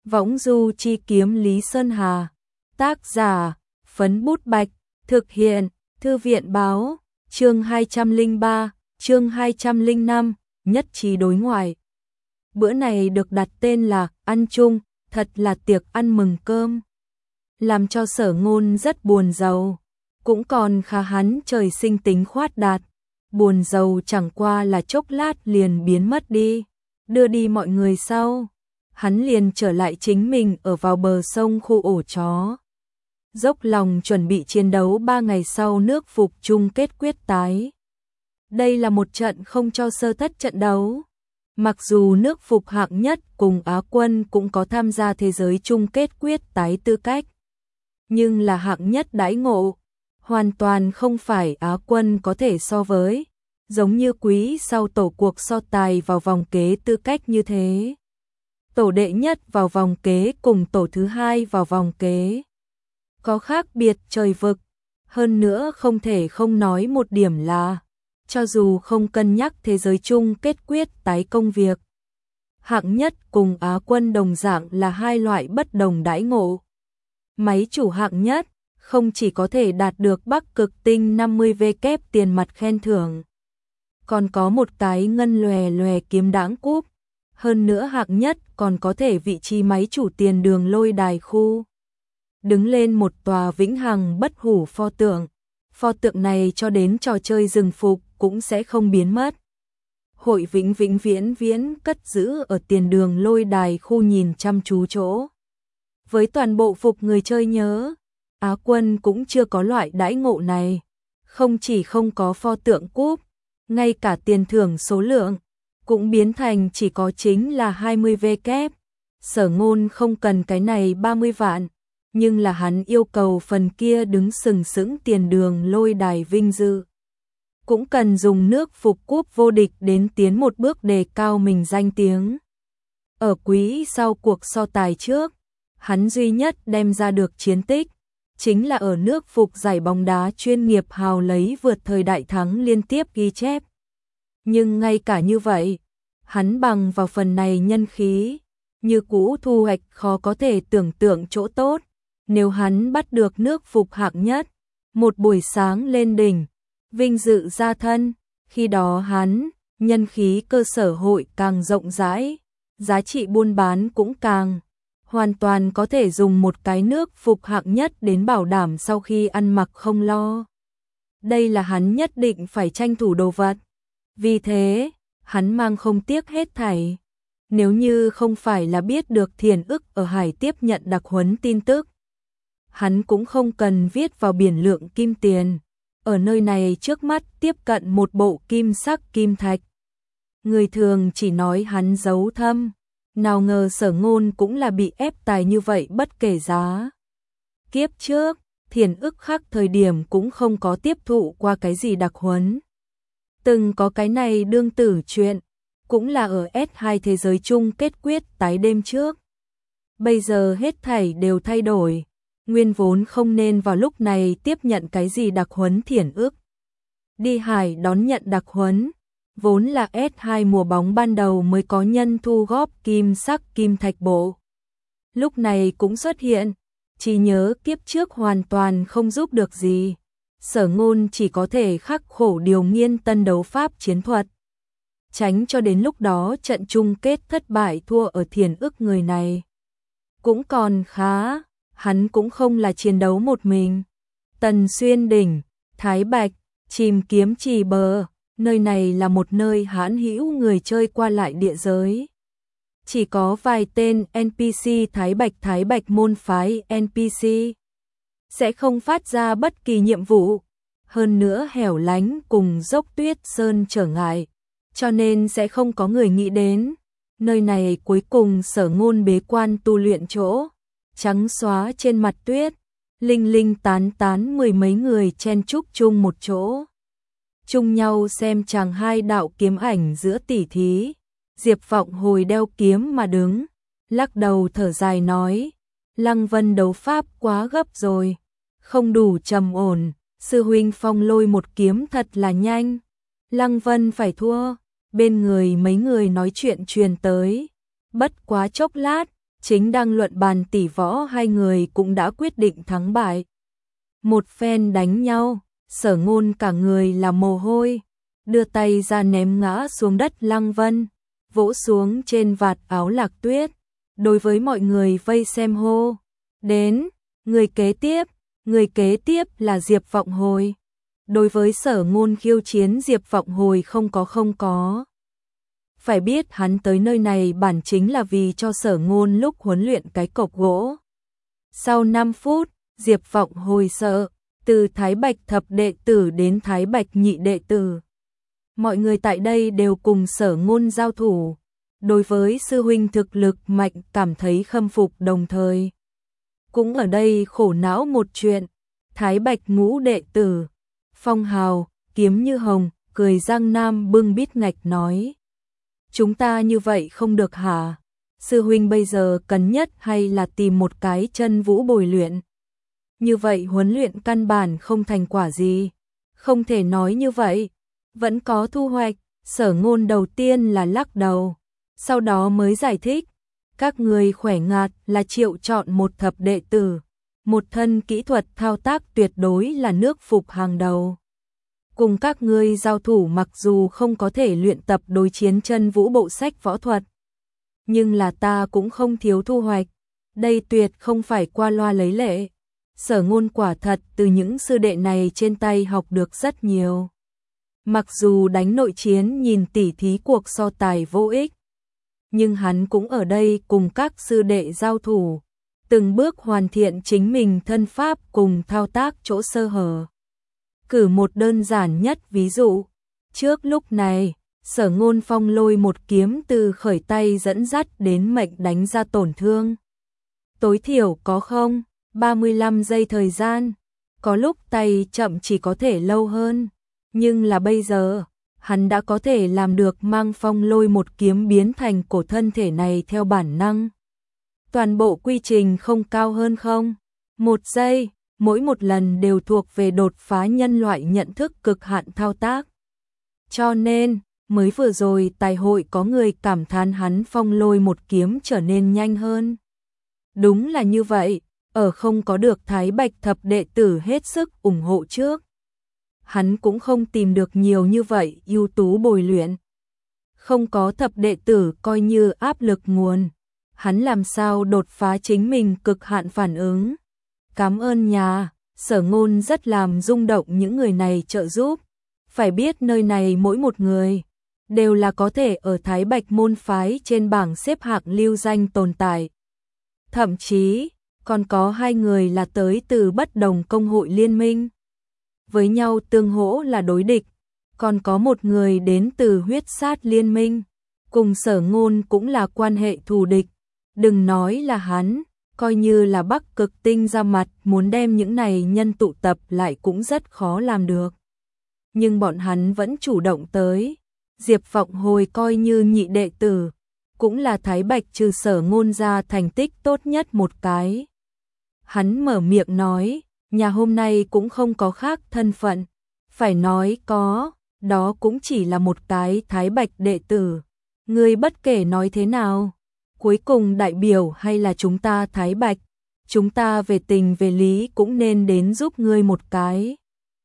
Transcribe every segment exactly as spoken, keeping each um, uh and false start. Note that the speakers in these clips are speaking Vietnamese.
Võng du chi kiếm Lý Sơn Hà. Tác giả, Phấn Bút Bạch. Thực hiện, Thư viện báo. Chương hai trăm lẻ ba, chương hai trăm lẻ năm, nhất trí đối ngoại. Bữa này được đặt tên là ăn chung, thật là tiệc ăn mừng cơm. Làm cho Sở Ngôn rất buồn rầu, cũng còn khá hắn trời sinh tính khoát đạt. Buồn rầu chẳng qua là chốc lát liền biến mất đi, đưa đi mọi người sau. Hắn liền trở lại chính mình ở vào bờ sông khu ổ chó. Dốc lòng chuẩn bị chiến đấu ba ngày sau nước Phục chung kết quyết tái. Đây là một trận không cho sơ thất trận đấu. Mặc dù nước Phục hạng nhất cùng Á quân cũng có tham gia thế giới chung kết quyết tái tư cách, nhưng là hạng nhất đãi ngộ, hoàn toàn không phải Á quân có thể so với, giống như quý sau tổ cuộc so tài vào vòng kế tư cách như thế. Tổ đệ nhất vào vòng kế cùng tổ thứ hai vào vòng kế có khác biệt trời vực. Hơn nữa không thể không nói một điểm là, cho dù không cân nhắc thế giới chung kết quyết tái công việc, hạng nhất cùng Á quân đồng dạng là hai loại bất đồng đãi ngộ. Máy chủ hạng nhất không chỉ có thể đạt được Bắc Cực Tinh năm mươi vê kép tiền mặt khen thưởng, còn có một cái ngân lòe lòe kiếm đãng cúp. Hơn nữa hạng nhất còn có thể vị trí máy chủ tiền đường lôi đài khu. Đứng lên một tòa vĩnh hằng bất hủ pho tượng. Pho tượng này cho đến trò chơi rừng Phục cũng sẽ không biến mất. Hội vĩnh vĩnh viễn viễn cất giữ ở tiền đường lôi đài khu nhìn chăm chú chỗ. Với toàn bộ Phục người chơi nhớ, Á quân cũng chưa có loại đãi ngộ này. Không chỉ không có pho tượng cúp, ngay cả tiền thưởng số lượng cũng biến thành chỉ có chính là hai mươi vê kép. Sở Ngôn không cần cái này ba mươi vạn, nhưng là hắn yêu cầu phần kia đứng sừng sững tiền đường lôi đài vinh dự. Cũng cần dùng nước Phục cúp vô địch đến tiến một bước đề cao mình danh tiếng. Ở quý sau cuộc so tài trước, hắn duy nhất đem ra được chiến tích, chính là ở nước Phục giải bóng đá chuyên nghiệp hào lấy vượt thời đại thắng liên tiếp ghi chép. Nhưng ngay cả như vậy, hắn bằng vào phần này nhân khí, như cũ thu hoạch khó có thể tưởng tượng chỗ tốt. Nếu hắn bắt được nước Phục hạng nhất, một buổi sáng lên đỉnh, vinh dự ra thân, khi đó hắn, nhân khí cơ sở hội càng rộng rãi, giá trị buôn bán cũng càng, hoàn toàn có thể dùng một cái nước Phục hạng nhất đến bảo đảm sau khi ăn mặc không lo. Đây là hắn nhất định phải tranh thủ đồ vật. Vì thế, hắn mang không tiếc hết thảy. Nếu như không phải là biết được Thiền Ức ở Hải tiếp nhận đặc huấn tin tức, hắn cũng không cần viết vào biển lượng kim tiền. Ở nơi này trước mắt tiếp cận một bộ kim sắc kim thạch. Người thường chỉ nói hắn giấu thâm, nào ngờ Sở Ngôn cũng là bị ép tài như vậy bất kể giá. Kiếp trước, Thiền Ức khác thời điểm cũng không có tiếp thụ qua cái gì đặc huấn. Từng có cái này đương tử chuyện, cũng là ở S hai thế giới chung kết quyết tái đêm trước. Bây giờ hết thảy đều thay đổi, nguyên vốn không nên vào lúc này tiếp nhận cái gì đặc huấn Thiền Ức. Đi Hải đón nhận đặc huấn, vốn là S hai mùa bóng ban đầu mới có nhân thu góp kim sắc kim thạch bộ. Lúc này cũng xuất hiện, chỉ nhớ kiếp trước hoàn toàn không giúp được gì. Sở Ngôn chỉ có thể khắc khổ điều nghiên tân đấu pháp chiến thuật, tránh cho đến lúc đó trận chung kết thất bại thua ở Thiền Ức người này. Cũng còn khá, hắn cũng không là chiến đấu một mình. Tần Xuyên đỉnh, Thái Bạch, Chìm Kiếm Trì bờ, nơi này là một nơi hãn hữu người chơi qua lại địa giới. Chỉ có vài tên en pê xê Thái Bạch Thái Bạch môn phái en pê xê. Sẽ không phát ra bất kỳ nhiệm vụ, hơn nữa hẻo lánh cùng dốc tuyết sơn trở ngại, cho nên sẽ không có người nghĩ đến. Nơi này cuối cùng Sở Ngôn bế quan tu luyện chỗ, trắng xóa trên mặt tuyết, linh linh tán tán mười mấy người chen chúc chung một chỗ. Chung nhau xem chàng hai đạo kiếm ảnh giữa tỉ thí, Diệp Vọng hồi đeo kiếm mà đứng, lắc đầu thở dài nói, Lăng Vân đấu pháp quá gấp rồi, không đủ trầm ổn, sư huynh phong lôi một kiếm thật là nhanh, Lăng Vân phải thua. Bên người mấy người nói chuyện truyền tới, bất quá chốc lát, chính đang luận bàn tỉ võ hai người cũng đã quyết định thắng bại. Một phen đánh nhau, Sở Ngôn cả người là mồ hôi, đưa tay ra ném ngã xuống đất Lăng Vân, vỗ xuống trên vạt áo Lạc Tuyết, đối với mọi người vây xem hô, đến, người kế tiếp, người kế tiếp là Diệp Vọng Hồi. Đối với Sở Ngôn khiêu chiến Diệp Vọng Hồi không có không có. Phải biết hắn tới nơi này bản chính là vì cho Sở Ngôn lúc huấn luyện cái cọc gỗ. Sau năm phút, Diệp Vọng Hồi sợ, từ Thái Bạch thập đệ tử đến Thái Bạch nhị đệ tử. Mọi người tại đây đều cùng Sở Ngôn giao thủ. Đối với sư huynh thực lực mạnh cảm thấy khâm phục đồng thời. Cũng ở đây khổ não một chuyện, Thái Bạch ngũ đệ tử, Phong Hào, Kiếm Như Hồng, cười Giang Nam bưng bít ngạch nói. Chúng ta như vậy không được hả? Sư huynh bây giờ cần nhất hay là tìm một cái chân vũ bồi luyện? Như vậy huấn luyện căn bản không thành quả gì. Không thể nói như vậy. Vẫn có thu hoạch. Sở Ngôn đầu tiên là lắc đầu. Sau đó mới giải thích. Các người khỏe ngạt là Triệu chọn một thập đệ tử. Một thân kỹ thuật thao tác tuyệt đối là nước phục hàng đầu. Cùng các ngươi giao thủ mặc dù không có thể luyện tập đối chiến chân vũ bộ sách võ thuật. Nhưng là ta cũng không thiếu thu hoạch. Đây tuyệt không phải qua loa lấy lệ. Sở Ngôn quả thật từ những sư đệ này trên tay học được rất nhiều. Mặc dù đánh nội chiến nhìn tỉ thí cuộc so tài vô ích. Nhưng hắn cũng ở đây cùng các sư đệ giao thủ. Từng bước hoàn thiện chính mình thân pháp cùng thao tác chỗ sơ hở. Cử một đơn giản nhất ví dụ. Trước lúc này, Sở Ngôn phong lôi một kiếm từ khởi tay dẫn dắt đến mệnh đánh ra tổn thương. Tối thiểu có không? ba mươi lăm giây thời gian. Có lúc tay chậm chỉ có thể lâu hơn. Nhưng là bây giờ, hắn đã có thể làm được mang phong lôi một kiếm biến thành cổ thân thể này theo bản năng. Toàn bộ quy trình không cao hơn không? Một giây, mỗi một lần đều thuộc về đột phá nhân loại nhận thức cực hạn thao tác. Cho nên, mới vừa rồi tài hội có người cảm thán hắn phong lôi một kiếm trở nên nhanh hơn. Đúng là như vậy, ở không có được Thái Bạch thập đệ tử hết sức ủng hộ trước. Hắn cũng không tìm được nhiều như vậy ưu tú bồi luyện. Không có thập đệ tử coi như áp lực nguồn. Hắn làm sao đột phá chính mình cực hạn phản ứng. Cảm ơn nhà, Sở Ngôn rất làm rung động những người này trợ giúp. Phải biết nơi này mỗi một người đều là có thể ở Thái Bạch môn phái trên bảng xếp hạng lưu danh tồn tại. Thậm chí, còn có hai người là tới từ bất đồng công hội liên minh. Với nhau tương hỗ là đối địch. Còn có một người đến từ huyết sát liên minh. Cùng Sở Ngôn cũng là quan hệ thù địch. Đừng nói là hắn, coi như là Bắc Cực Tinh ra mặt muốn đem những này nhân tụ tập lại cũng rất khó làm được. Nhưng bọn hắn vẫn chủ động tới. Diệp Vọng Hồi coi như nhị đệ tử, cũng là Thái Bạch trừ Sở Ngôn ra thành tích tốt nhất một cái. Hắn mở miệng nói, nhà hôm nay cũng không có khác thân phận, phải nói có, đó cũng chỉ là một cái Thái Bạch đệ tử. Ngươi bất kể nói thế nào, cuối cùng đại biểu hay là chúng ta Thái Bạch, chúng ta về tình về lý cũng nên đến giúp ngươi một cái.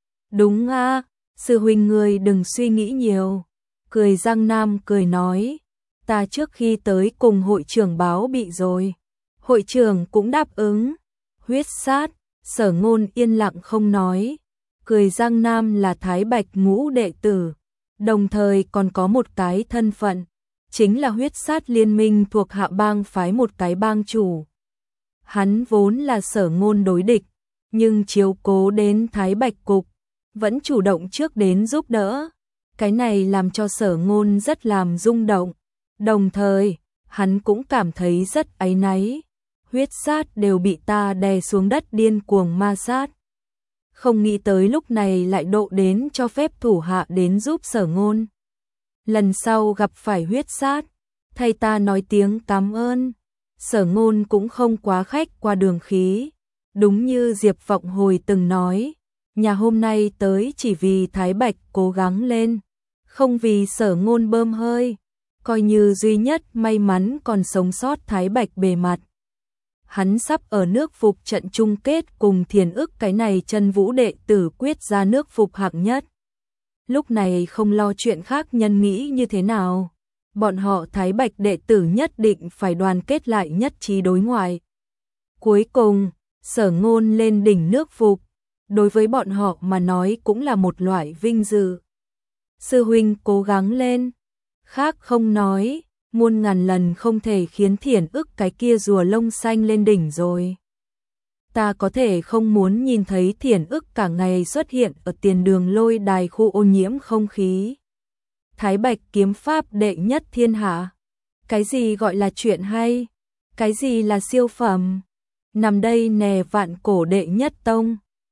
Đúng a, sư huynh ngươi đừng suy nghĩ nhiều. Cười Giang Nam cười nói, ta trước khi tới cùng hội trưởng báo bị rồi. Hội trưởng cũng đáp ứng. Huyết sát, Sở Ngôn yên lặng không nói. Cười Giang Nam là Thái Bạch ngũ đệ tử, đồng thời còn có một cái thân phận, chính là huyết sát liên minh thuộc hạ bang phái một cái bang chủ. Hắn vốn là Sở Ngôn đối địch, nhưng chiếu cố đến Thái Bạch cục, vẫn chủ động trước đến giúp đỡ. Cái này làm cho Sở Ngôn rất làm rung động, đồng thời, hắn cũng cảm thấy rất áy náy. Huyết sát đều bị ta đè xuống đất điên cuồng ma sát. Không nghĩ tới lúc này lại độ đến cho phép thủ hạ đến giúp Sở Ngôn. Lần sau gặp phải huyết sát, thay ta nói tiếng cảm ơn. Sở Ngôn cũng không quá khách qua đường khí. Đúng như Diệp Vọng Hồi từng nói, nhà hôm nay tới chỉ vì Thái Bạch cố gắng lên, không vì Sở Ngôn bơm hơi. coi như duy nhất may mắn còn sống sót Thái Bạch bề mặt. Hắn sắp ở nước phục trận chung kết cùng Thiền Ức cái này chân vũ đệ tử quyết ra nước phục hạng nhất. Lúc này không lo chuyện khác nhân nghĩ như thế nào. Bọn họ Thái Bạch đệ tử nhất định phải đoàn kết lại nhất trí đối ngoại. Cuối cùng, Sở Ngôn lên đỉnh nước phục. Đối với bọn họ mà nói cũng là một loại vinh dự. Sư huynh cố gắng lên. Khác không nói, muôn ngàn lần không thể khiến Thiền Ức cái kia rùa lông xanh lên đỉnh rồi. Ta có thể không muốn nhìn thấy Thiền Ức cả ngày xuất hiện ở tiền đường lôi đài khu ô nhiễm không khí. Thái Bạch kiếm pháp đệ nhất thiên hạ. Cái gì gọi là chuyện hay? Cái gì là siêu phẩm? Nằm đây nè vạn cổ đệ nhất tông.